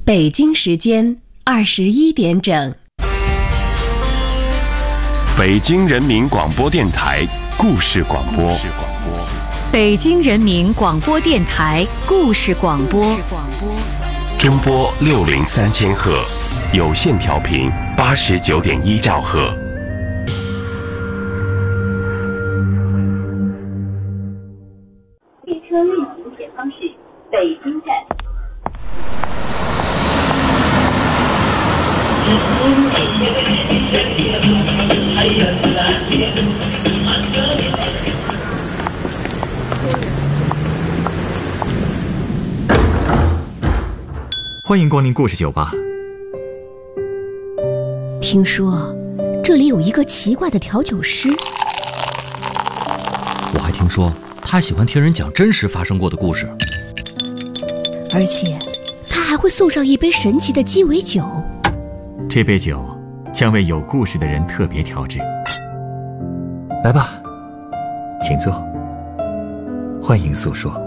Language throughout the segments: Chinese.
北京时间21点整。 北京人民广播电台故事广播。 北京人民广播电台故事广播。 中波603千赫，有线调频89.1兆赫。 列车运行前方是北京站。 欢迎光临故事酒吧。 听说这里有一个奇怪的调酒师， 我还听说他喜欢听人讲真实发生过的故事， 而且他还会送上一杯神奇的鸡尾酒。 这杯酒将为有故事的人特别调制。来吧，请坐，欢迎诉说，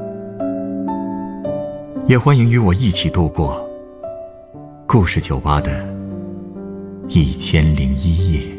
也欢迎与我一起度过故事酒吧的1001夜。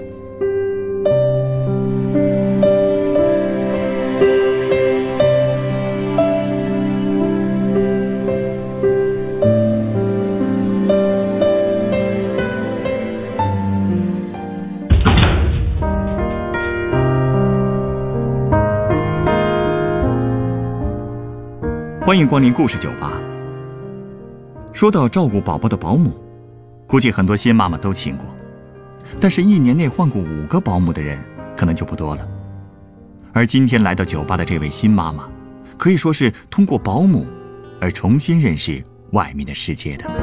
欢迎光临故事酒吧。说到照顾宝宝的保姆，估计很多新妈妈都请过，但是1年内换过5个保姆的人可能就不多了。而今天来到酒吧的这位新妈妈，可以说是通过保姆而重新认识外面的世界的。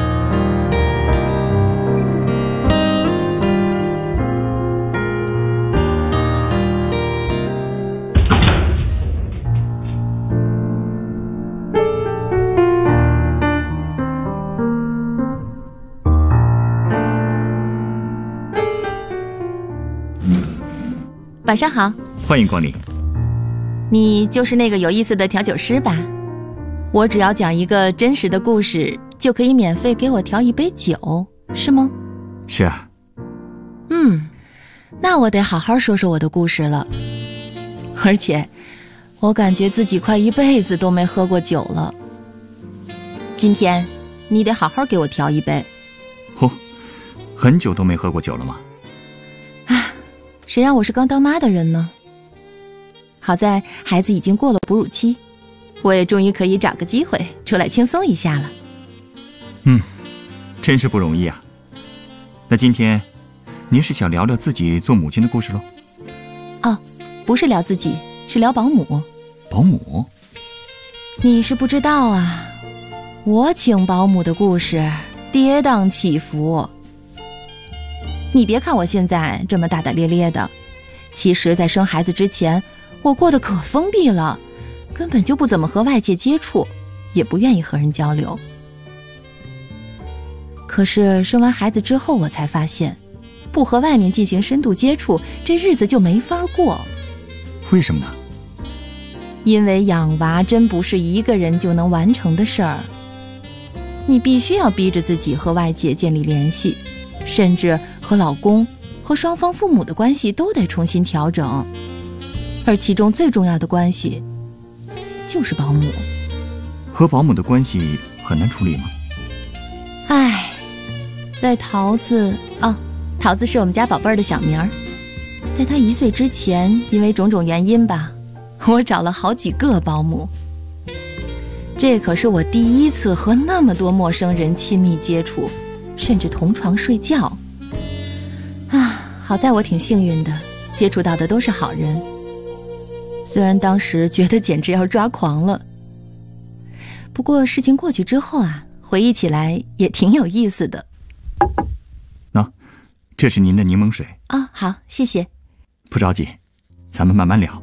晚上好， 欢迎光临。 你就是那个有意思的调酒师吧？我只要讲一个真实的故事，就可以免费给我调一杯酒，是吗？ 是啊。 那我得好好说说我的故事了。而且，我感觉自己快一辈子都没喝过酒了。今天，你得好好给我调一杯。 很久都没喝过酒了吗？ 谁让我是刚当妈的人呢？好在孩子已经过了哺乳期，我也终于可以找个机会出来轻松一下了。 真是不容易啊。那今天您是想聊聊自己做母亲的故事喽？ 不是聊自己，是聊保姆。 保姆？ 你是不知道啊，我请保姆的故事跌宕起伏。你别看我现在这么大大咧咧的，其实在生孩子之前，我过得可封闭了，根本就不怎么和外界接触，也不愿意和人交流。可是生完孩子之后，我才发现，不和外面进行深度接触，这日子就没法过。 为什么呢？ 因为养娃真不是一个人就能完成的事儿，你必须要逼着自己和外界建立联系，甚至和老公和双方父母的关系都得重新调整，而其中最重要的关系就是保姆。 和保姆的关系很难处理吗？ 在桃子桃子是我们家宝贝儿的小名儿，在她1岁之前，因为种种原因吧，我找了好几个保姆。这可是我第一次和那么多陌生人亲密接触，甚至同床睡觉。好在我挺幸运的，接触到的都是好人。虽然当时觉得简直要抓狂了，不过事情过去之后回忆起来也挺有意思的。 这是您的柠檬水。 好，谢谢。 不着急，咱们慢慢聊。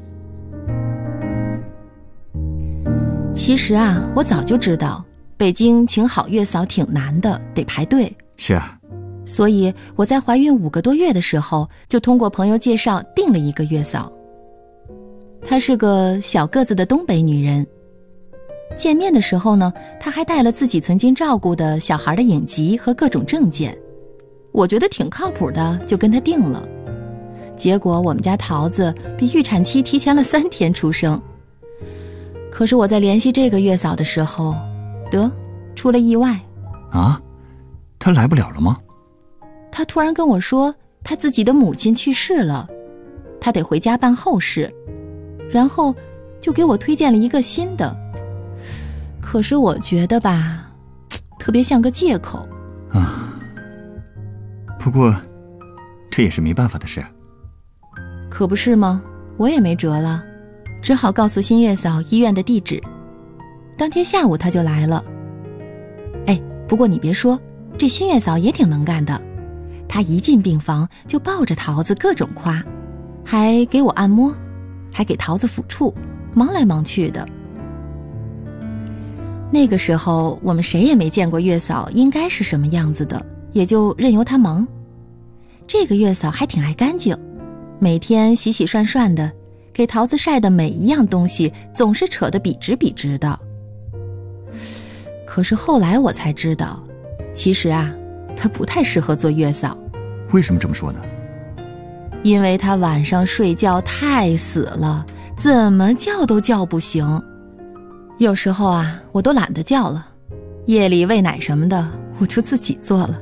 其实我早就知道北京请好月嫂挺难的，得排队。 是啊。 所以我在怀孕5个多月的时候，就通过朋友介绍订了一个月嫂。她是个小个子的东北女人， 见面的时候呢，他还带了自己曾经照顾的小孩的影集和各种证件，我觉得挺靠谱的，就跟他定了。结果我们家桃子比预产期提前了3天出生。可是我在联系这个月嫂的时候，出了意外。 啊？他来不了了吗？ 他突然跟我说他自己的母亲去世了，他得回家办后事，然后就给我推荐了一个新的。可是我觉得吧，特别像个借口啊。不过这也是没办法的事。 可不是吗？我也没辙了，只好告诉新月嫂医院的地址。当天下午他就来了。不过你别说，这新月嫂也挺能干的，她一进病房就抱着桃子各种夸，还给我按摩，还给桃子抚触，忙来忙去的。那个时候我们谁也没见过月嫂应该是什么样子的，也就任由她忙。这个月嫂还挺爱干净，每天洗洗涮涮的，给桃子晒的每一样东西总是扯得笔直笔直的。可是后来我才知道，其实啊，她不太适合做月嫂。 为什么这么说呢？ 因为她晚上睡觉太死了，怎么叫都叫不醒。有时候啊，我都懒得叫了，夜里喂奶什么的，我就自己做了。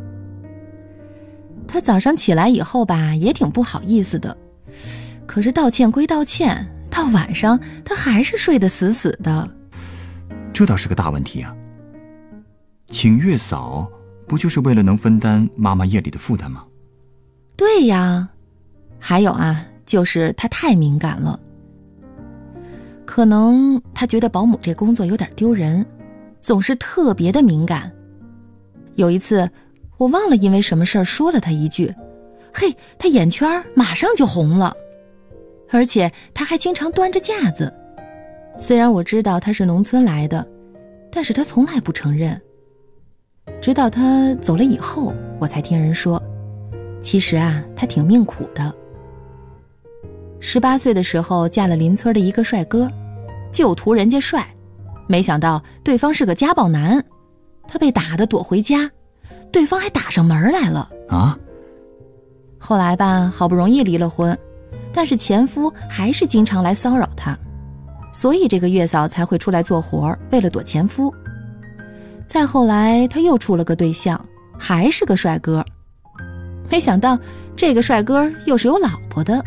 她早上起来以后吧，也挺不好意思的，可是道歉归道歉，到晚上她还是睡得死死的。 这倒是个大问题啊。请月嫂不就是为了能分担妈妈夜里的负担吗？ 对呀，还有啊，就是她太敏感了。可能她觉得保姆这工作有点丢人，总是特别的敏感。有一次我忘了因为什么事儿说了她一句，嘿，她眼圈马上就红了。而且她还经常端着架子，虽然我知道她是农村来的，但是她从来不承认。直到她走了以后，我才听人说，其实啊，她挺命苦的。18岁的时候嫁了邻村的一个帅哥，就图人家帅，没想到对方是个家暴男，她被打得躲回家，对方还打上门来了啊。 后来吧，好不容易离了婚，但是前夫还是经常来骚扰她，所以这个月嫂才会出来做活，为了躲前夫。再后来她又处了个对象，还是个帅哥，没想到这个帅哥又是有老婆的。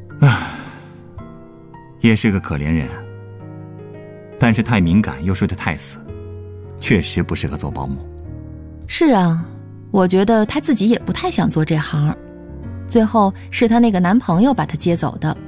也是个可怜人，但是太敏感又睡得太死，确实不适合做保姆。 是啊，我觉得她自己也不太想做这行，最后是她那个男朋友把她接走的。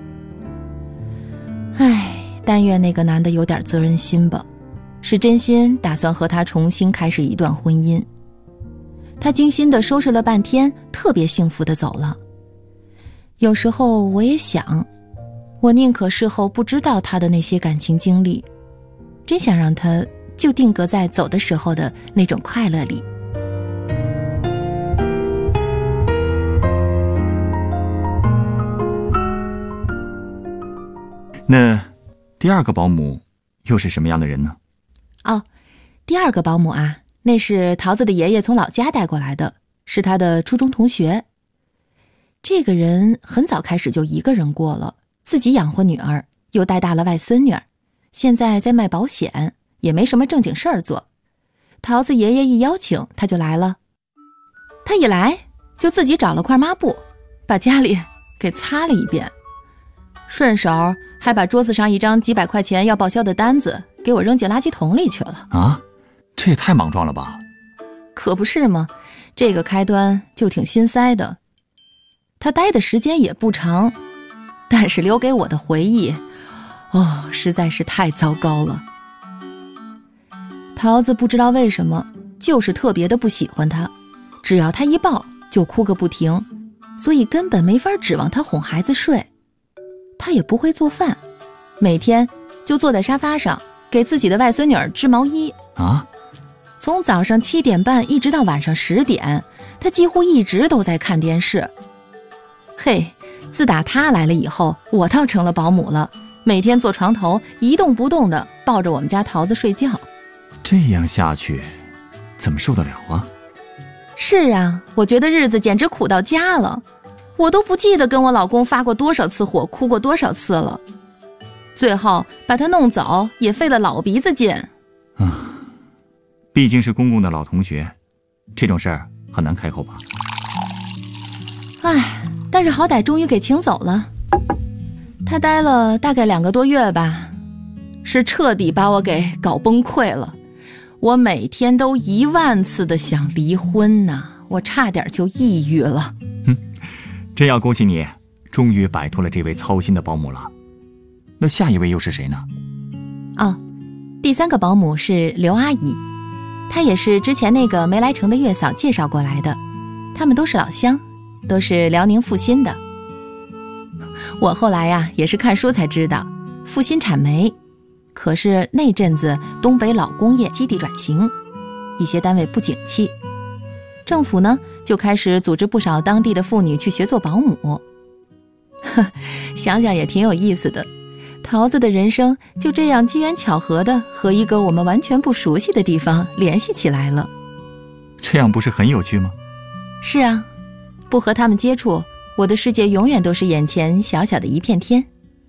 但愿那个男的有点责任心吧，是真心打算和她重新开始一段婚姻。她精心地收拾了半天，特别幸福地走了。有时候我也想，我宁可事后不知道她的那些感情经历，真想让她就定格在走的时候的那种快乐里。 那第二个保姆又是什么样的人呢？ 第二个保姆啊，那是桃子的爷爷从老家带过来的，是他的初中同学。这个人很早开始就一个人过了，自己养活女儿，又带大了外孙女儿，现在在卖保险，也没什么正经事儿做。桃子爷爷一邀请，他就来了。他一来就自己找了块抹布，把家里给擦了一遍，顺手还把桌子上一张几百块钱要报销的单子给我扔进垃圾桶里去了。 啊，这也太莽撞了吧！ 可不是吗？这个开端就挺心塞的。他待的时间也不长，但是留给我的回忆，实在是太糟糕了。桃子不知道为什么，就是特别的不喜欢他，只要他一抱就哭个不停，所以根本没法指望他哄孩子睡。他也不会做饭，每天就坐在沙发上给自己的外孙女儿织毛衣啊。 从早上7点半一直到晚上10点，他几乎一直都在看电视。自打他来了以后，我倒成了保姆了，每天坐床头一动不动的抱着我们家桃子睡觉。 这样下去怎么受得了啊？ 是啊，我觉得日子简直苦到家了，我都不记得跟我老公发过多少次火，哭过多少次了。最后把他弄走也费了老鼻子劲。 毕竟是公公的老同学，这种事儿很难开口吧。 但是好歹终于给请走了。他待了大概2个多月吧，是彻底把我给搞崩溃了。我每天都10000次的想离婚呢，我差点就抑郁了。 真要恭喜你，终于摆脱了这位操心的保姆了。那下一位又是谁呢？ 第3个保姆是刘阿姨，她也是之前那个没来成的月嫂介绍过来的，他们都是老乡，都是辽宁阜新的。我后来呀也是看书才知道，阜新产煤，可是那阵子东北老工业基地转型，一些单位不景气，政府呢就开始组织不少当地的妇女去学做保姆。想想也挺有意思的，桃子的人生就这样机缘巧合的和一个我们完全不熟悉的地方联系起来了。 这样不是很有趣吗？ 是啊，不和他们接触，我的世界永远都是眼前小小的一片天。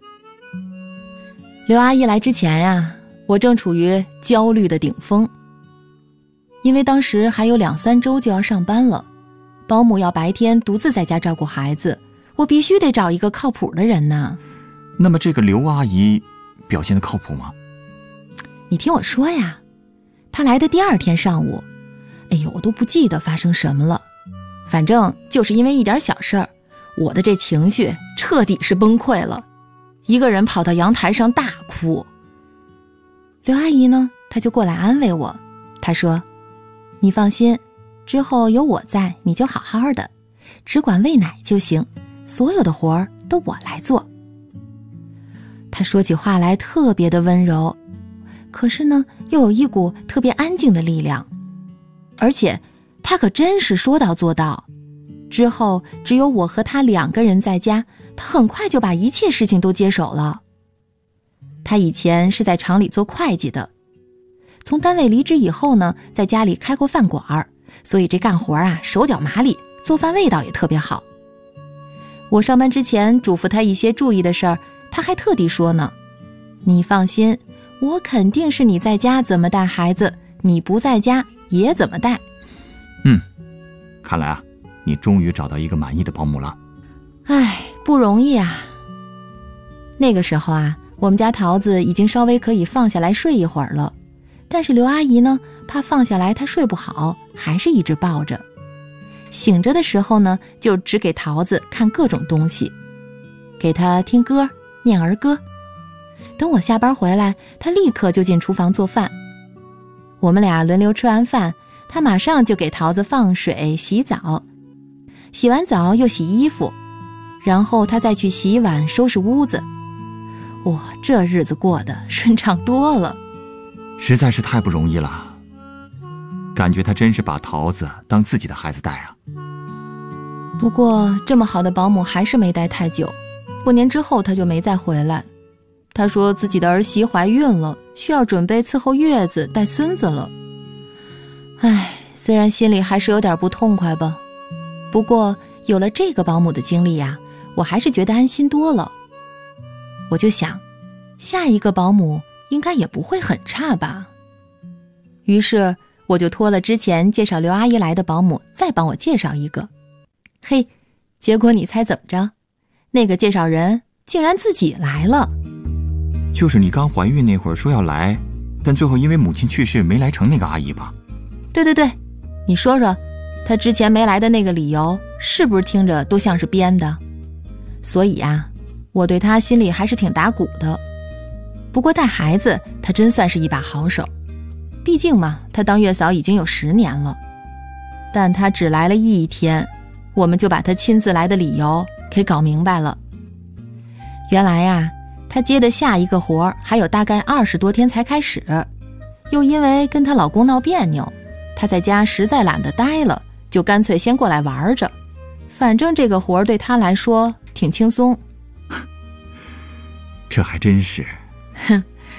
刘阿姨来之前呀，我正处于焦虑的顶峰，因为当时还有2-3周就要上班了，保姆要白天独自在家照顾孩子，我必须得找一个靠谱的人呢。 那么这个刘阿姨表现得靠谱吗？ 你听我说呀，她来的第2天上午，我都不记得发生什么了，反正就是因为一点小事儿，我的这情绪彻底是崩溃了，一个人跑到阳台上大哭。刘阿姨呢，她就过来安慰我，她说：“你放心，之后有我在，你就好好的，只管喂奶就行，所有的活儿都我来做。”她说起话来特别的温柔，可是呢，又有一股特别安静的力量，而且她可真是说到做到。之后只有我和她2个人在家，她很快就把一切事情都接手了。她以前是在厂里做会计的，从单位离职以后呢，在家里开过饭馆，所以这干活啊手脚麻利，做饭味道也特别好。我上班之前嘱咐她一些注意的事儿，她还特地说呢：“你放心，我肯定是你在家怎么带孩子，你不在家也怎么带。” 看来啊，你终于找到一个满意的保姆了。 不容易啊。那个时候啊，我们家桃子已经稍微可以放下来睡一会儿了，但是刘阿姨呢，怕放下来她睡不好，还是一直抱着。醒着的时候呢，就只给桃子看各种东西，给她听歌，念儿歌。等我下班回来，她立刻就进厨房做饭。我们俩轮流吃完饭，她马上就给桃子放水洗澡，洗完澡又洗衣服，然后她再去洗碗收拾屋子。哇，这日子过得顺畅多了， 实在是太不容易了，感觉她真是把桃子当自己的孩子带啊。 不过这么好的保姆还是没待太久，过年之后她就没再回来。她说自己的儿媳怀孕了，需要准备伺候月子带孙子了。虽然心里还是有点不痛快吧，不过有了这个保姆的经历呀，我还是觉得安心多了。我就想，下一个保姆应该也不会很差吧。于是我就托了之前介绍刘阿姨来的保姆再帮我介绍一个。结果你猜怎么着？那个介绍人竟然自己来了。 就是你刚怀孕那会儿说要来，但最后因为母亲去世没来成那个阿姨吧？ 对，你说说，她之前没来的那个理由是不是听着都像是编的？所以啊，我对她心里还是挺打鼓的。不过带孩子她真算是一把好手，毕竟嘛，她当月嫂已经有10年了。但她只来了1天，我们就把她亲自来的理由给搞明白了。原来呀，她接的下一个活还有大概20多天才开始，又因为跟她老公闹别扭，她在家实在懒得待了，就干脆先过来玩着，反正这个活对她来说挺轻松。 这还真是。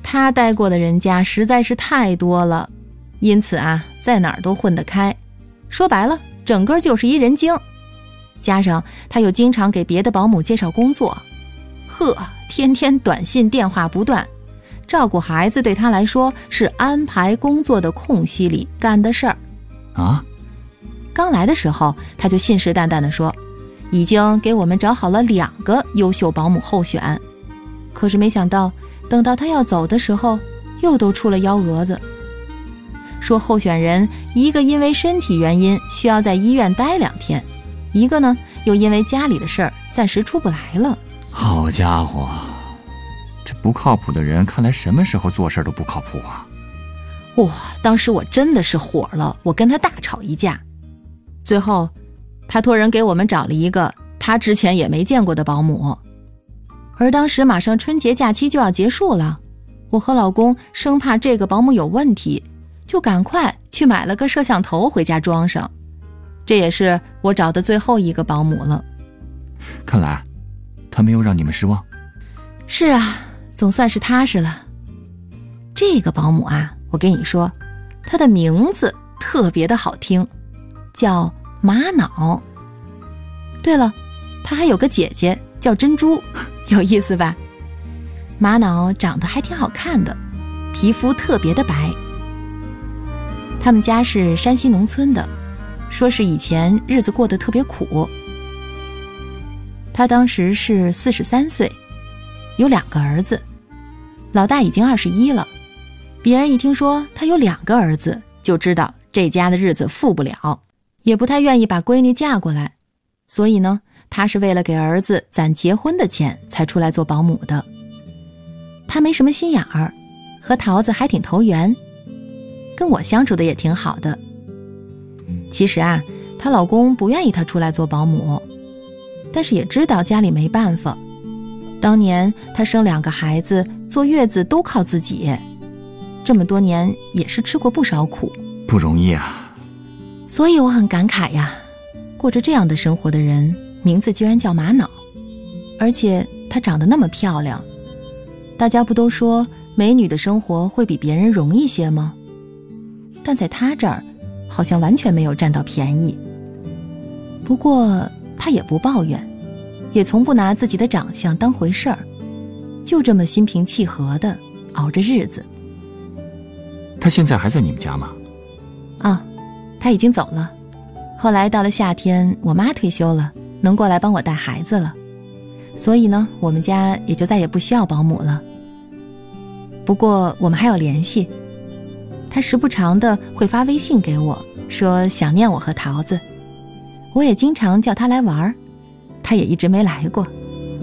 他待过的人家实在是太多了，因此啊，在哪儿都混得开。说白了，整个就是一人精。加上他又经常给别的保姆介绍工作，天天短信电话不断，照顾孩子对他来说是安排工作的空隙里干的事儿。 啊？ 刚来的时候他就信誓旦旦地说，已经给我们找好了2个优秀保姆候选。可是没想到，等到他要走的时候，又都出了幺蛾子。说候选人一个因为身体原因需要在医院待2天，一个呢又因为家里的事儿暂时出不来了。 好家伙，这不靠谱的人看来什么时候做事都不靠谱啊！ 哇，当时我真的是火了，我跟他大吵一架。最后他托人给我们找了一个他之前也没见过的保姆。而当时马上春节假期就要结束了，我和老公生怕这个保姆有问题，就赶快去买了个摄像头回家装上。这也是我找的最后一个保姆了。 看来他没有让你们失望。 是啊，总算是踏实了。这个保姆啊，我跟你说，她的名字特别的好听，叫玛瑙。对了，她还有个姐姐叫珍珠，有意思吧？玛瑙长得还挺好看的，皮肤特别的白。他们家是山西农村的，说是以前日子过得特别苦。他当时是43岁，有2个儿子，老大已经21了。别人一听说他有2个儿子，就知道这家的日子富不了，也不太愿意把闺女嫁过来。所以呢，他是为了给儿子攒结婚的钱才出来做保姆的。他没什么心眼儿，和桃子还挺投缘，跟我相处的也挺好的。其实啊，她老公不愿意她出来做保姆，但是也知道家里没办法。当年她生2个孩子，坐月子都靠自己，这么多年也是吃过不少苦， 不容易啊。 所以我很感慨呀，过着这样的生活的人，名字居然叫玛瑙，而且她长得那么漂亮。大家不都说美女的生活会比别人容易些吗？但在她这儿好像完全没有占到便宜。不过她也不抱怨，也从不拿自己的长相当回事儿，就这么心平气和地熬着日子。 她现在还在你们家吗？ 啊，她已经走了。后来到了夏天，我妈退休了，能过来帮我带孩子了，所以呢，我们家也就再也不需要保姆了。不过我们还有联系，她时不常的会发微信给我，说想念我和桃子。我也经常叫她来玩，她也一直没来过。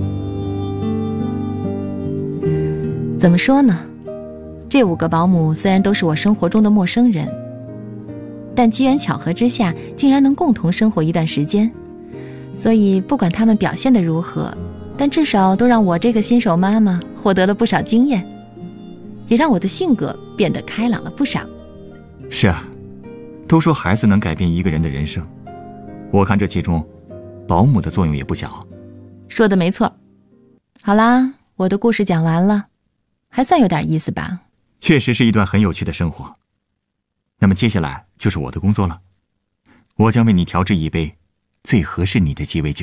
怎么说呢？这5个保姆虽然都是我生活中的陌生人，但机缘巧合之下，竟然能共同生活一段时间。所以不管他们表现得如何，但至少都让我这个新手妈妈获得了不少经验，也让我的性格变得开朗了不少。 是啊，都说孩子能改变一个人的人生，我看这其中保姆的作用也不小。 说的没错。好啦，我的故事讲完了，还算有点意思吧？ 确实是一段很有趣的生活。那么接下来就是我的工作了，我将为你调制一杯最合适你的鸡尾酒。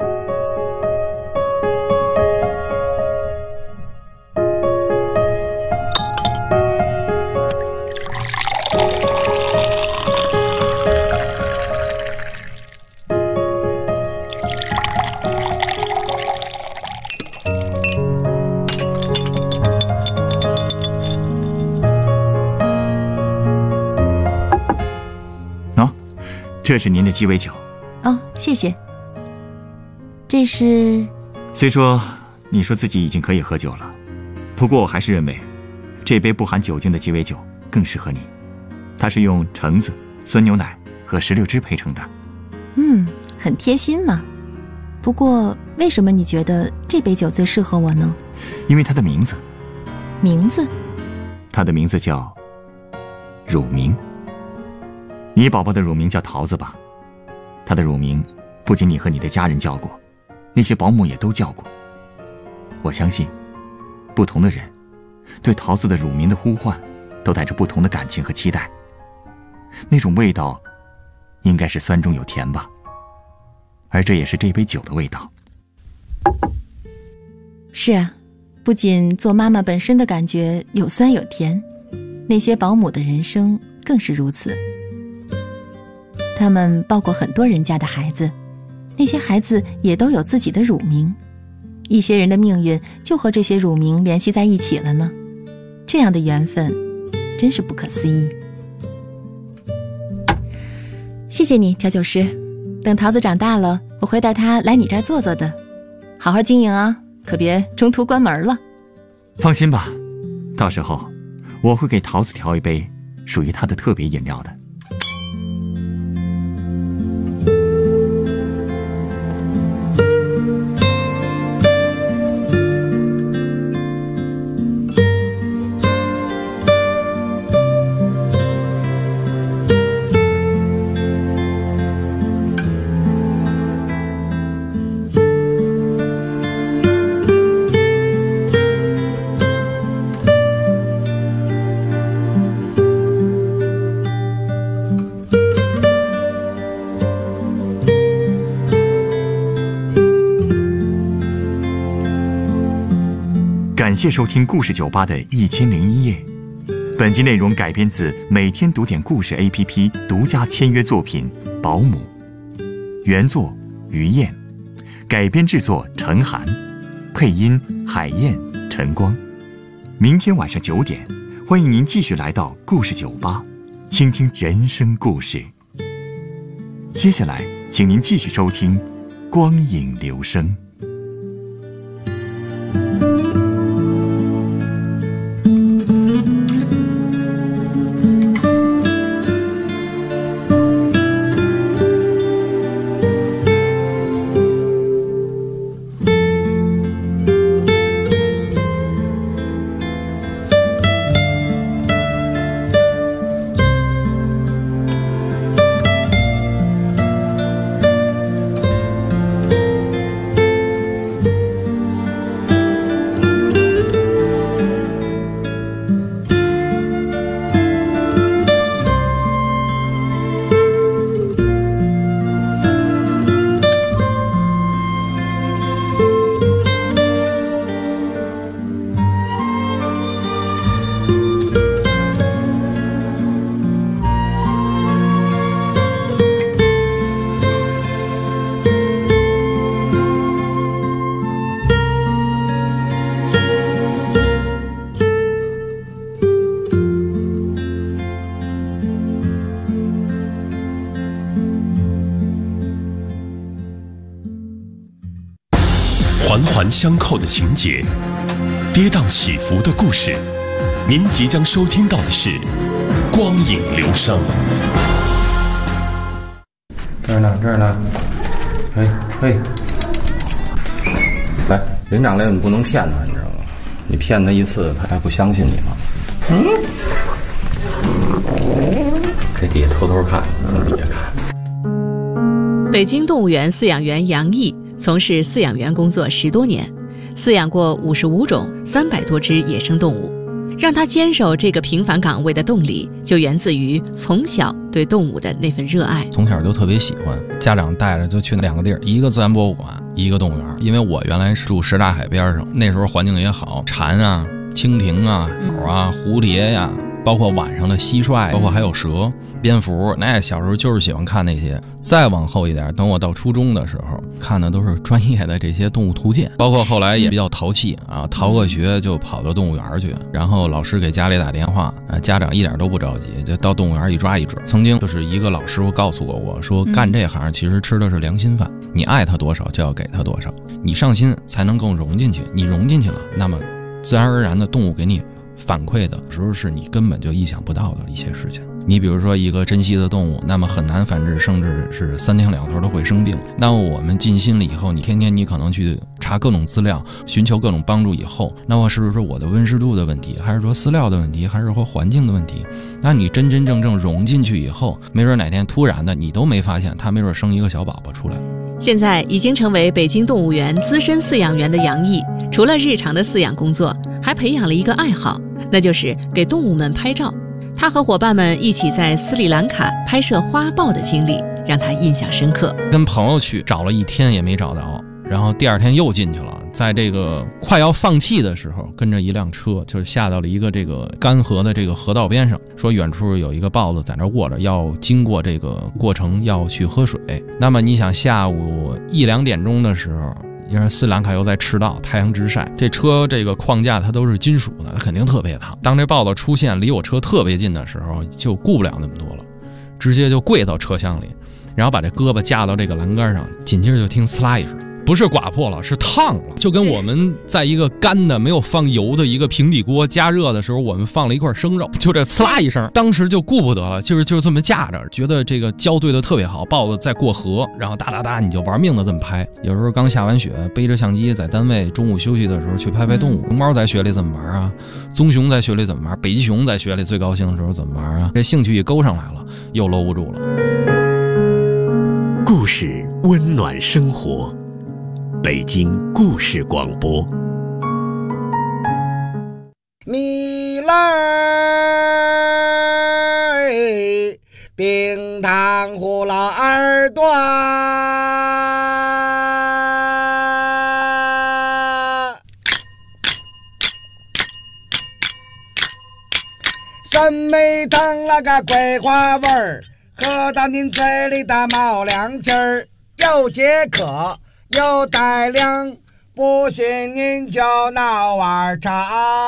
这是您的鸡尾酒。 哦，谢谢。这是…… 虽说你说自己已经可以喝酒了，不过我还是认为这杯不含酒精的鸡尾酒更适合你。它是用橙子、酸牛奶和石榴汁配成的。 很贴心嘛。不过为什么你觉得这杯酒最适合我呢？ 因为它的名字。 名字？ 它的名字叫乳名。你宝宝的乳名叫桃子吧？她的乳名不仅你和你的家人叫过，那些保姆也都叫过。我相信，不同的人对桃子的乳名的呼唤都带着不同的感情和期待。那种味道应该是酸中有甜吧，而这也是这杯酒的味道。 是啊，不仅做妈妈本身的感觉有酸有甜，那些保姆的人生更是如此。他们抱过很多人家的孩子，那些孩子也都有自己的乳名，一些人的命运就和这些乳名联系在一起了呢。这样的缘分真是不可思议。谢谢你，调酒师，等桃子长大了，我会带她来你这儿坐坐的。好好经营啊，可别中途关门了。 放心吧，到时候我会给桃子调一杯属于她的特别饮料的。感谢收听故事酒吧的1001夜。本集内容改编自每天读点故事 APP 独家签约作品《保姆》，原作于燕，改编制作陈寒，配音海燕、陈光。明天晚上9点，欢迎您继续来到故事酒吧，倾听人生故事。接下来，请您继续收听《光影留声》。 环环相扣的情节，跌宕起伏的故事。您即将收听到的是《光影留声》。 这儿呢，这儿呢。嘿，来，林长来，你不能骗他，你知道吗？你骗他一次，他还不相信你吗？这底下偷偷看，从底下看。 北京动物园饲养员杨毅从事饲养员工作10多年，饲养过55种300多只野生动物。让他坚守这个平凡岗位的动力，就源自于从小对动物的那份热爱。 从小就特别喜欢，家长带着就去2个地儿，一个自然博物馆，一个动物园。因为我原来是住什刹海边上，那时候环境也好，蝉啊、蜻蜓啊、鸟啊、蝴蝶呀，包括晚上的蟋蟀，包括还有蛇、蝙蝠，那小时候就是喜欢看那些。再往后一点，等我到初中的时候，看的都是专业的这些动物图鉴，包括后来也比较淘气啊，逃个学就跑到动物园去，然后老师给家里打电话，家长一点都不着急，就到动物园一抓一准。曾经就是一个老师傅告诉过我说，干这行其实吃的是良心饭，你爱他多少就要给他多少，你上心才能更融进去，你融进去了，那么自然而然的动物给你反馈的时候是你根本就意想不到的一些事情。你比如说一个珍稀的动物，那么很难繁殖，甚至是3天2头都会生病。那么我们尽心了以后，你天天你可能去查各种资料，寻求各种帮助以后，那么是不是我的温湿度的问题，还是说饲料的问题，还是说环境的问题？那你真真正正融进去以后，没准哪天突然的你都没发现，它没准生一个小宝宝出来。 现在已经成为北京动物园资深饲养员的杨毅，除了日常的饲养工作，还培养了一个爱好，那就是给动物们拍照。他和伙伴们一起在斯里兰卡拍摄花豹的经历让他印象深刻。 跟朋友去找了1天也没找到，然后第2天又进去了，在这个快要放弃的时候，跟着一辆车就是下到了一个这个干涸的这个河道边上，说远处有一个豹子在那卧着，要经过这个过程要去喝水。那么你想下午1、2点钟的时候，因为斯里兰卡又在赤道，太阳直晒，这车这个框架它都是金属的，它肯定特别烫。当这豹子出现离我车特别近的时候，就顾不了那么多了，直接就跪到车厢里，然后把这胳膊架到这个栏杆上，紧接着就听呲啦一声，不是刮破了，是烫了，就跟我们在一个干的没有放油的一个平底锅加热的时候，我们放了一块生肉，就这呲啦一声，当时就顾不得了，就这么架着，觉得这个交对的特别好，豹子在过河，然后哒哒哒你就玩命的这么拍。有时候刚下完雪，背着相机在单位中午休息的时候去拍拍动物。熊猫在雪里怎么玩啊？棕熊在雪里怎么玩？北极熊在雪里最高兴的时候怎么玩啊？这兴趣一勾上来了，又搂不住了。 故事温暖生活，北京故事广播。 米勒冰糖葫芦耳朵，酸梅汤那个桂花味儿，喝到您嘴里的冒凉气儿，又解渴又带凉，不信您就闹碗茶。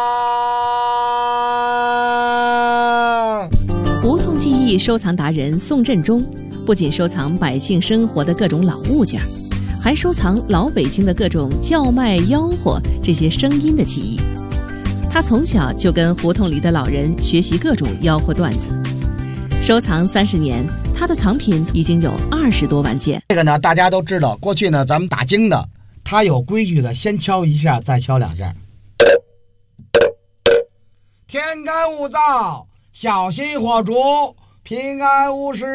胡同记忆收藏达人宋振中不仅收藏百姓生活的各种老物件，还收藏老北京的各种叫卖吆喝这些声音的记忆。他从小就跟胡同里的老人学习各种吆喝段子，收藏30年，他的藏品已经有20多万件。 这个呢，大家都知道，过去呢咱们打更的，他有规矩的，先敲1下，再敲2下。天干物燥，小心火烛，平安无事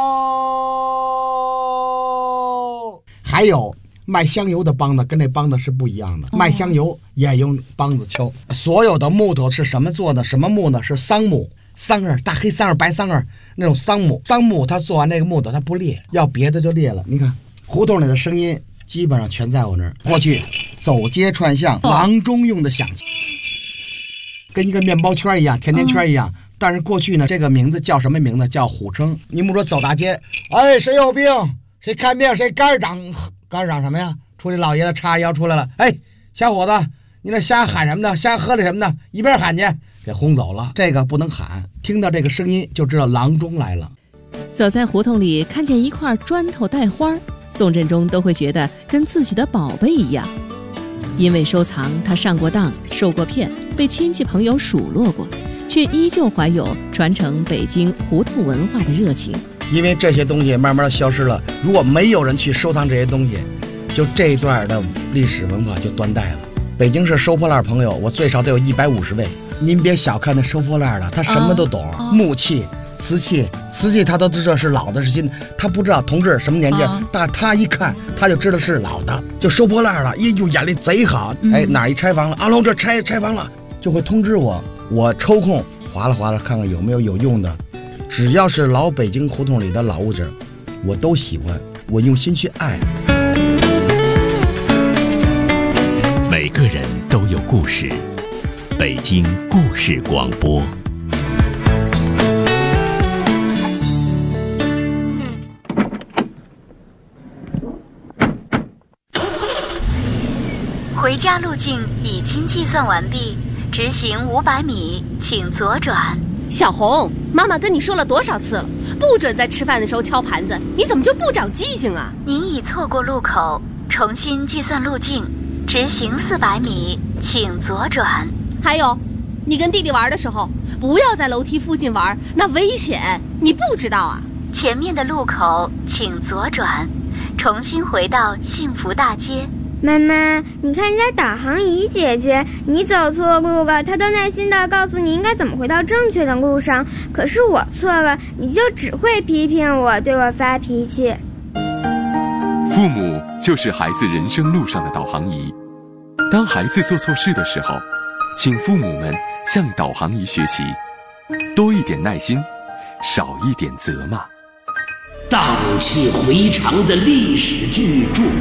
哦。还有卖香油的梆子跟这梆子是不一样的，卖香油也用梆子敲。所有的木头是什么做的？什么木呢？是桑木，桑叶，大黑桑叶、白桑叶那种桑木。桑木它做完这个木头它不裂，要别的就裂了。你看胡同里的声音基本上全在我那儿。过去走街串巷，郎中用的响器，跟一个面包圈一样，甜甜圈一样。但是过去呢，这个名字叫什么名字？叫虎称。你们说走大街，哎，谁有病？谁看病？谁肝长？肝长什么呀？出去老爷子叉腰出来了，哎，小伙子，你那瞎喊什么呢？瞎喝了什么呢？一边喊去，给轰走了。这个不能喊，听到这个声音就知道郎中来了。 走在胡同里，看见一块砖头带花，宋振中都会觉得跟自己的宝贝一样。因为收藏，他上过当，受过骗，被亲戚朋友数落过，却依旧怀有传承北京胡同文化的热情。 因为这些东西慢慢的消失了，如果没有人去收藏这些东西，就这一段的历史文化就断代了。北京市收破烂朋友，我最少得有150位。您别小看那收破烂的，他什么都懂，木器、瓷器他都知道是老的是新的，他不知道同志什么年纪，但他一看他就知道是老的，就收破烂了。哎呦，眼力贼好，哎，哪一拆房了？阿龙这拆房了，就会通知我，我抽空划拉看看有没有用的。只要是老北京胡同里的老物件，我都喜欢，我用心去爱。 每个人都有故事，北京故事广播。 回家路径已经计算完毕，直行500米，请左转。 小红，妈妈跟你说了多少次了，不准在吃饭的时候敲盘子，你怎么就不长记性啊？ 您已错过路口，重新计算路径，直行400米，请左转。 还有，你跟弟弟玩的时候，不要在楼梯附近玩，那危险，你不知道啊？ 前面的路口请左转，重新回到幸福大街。 妈妈，你看人家导航仪姐姐，你走错路了，她都耐心地告诉你应该怎么回到正确的路上，可是我错了，你就只会批评我，对我发脾气。 父母就是孩子人生路上的导航仪。当孩子做错事的时候，请父母们向导航仪学习，多一点耐心，少一点责骂。 荡气回肠的历史剧著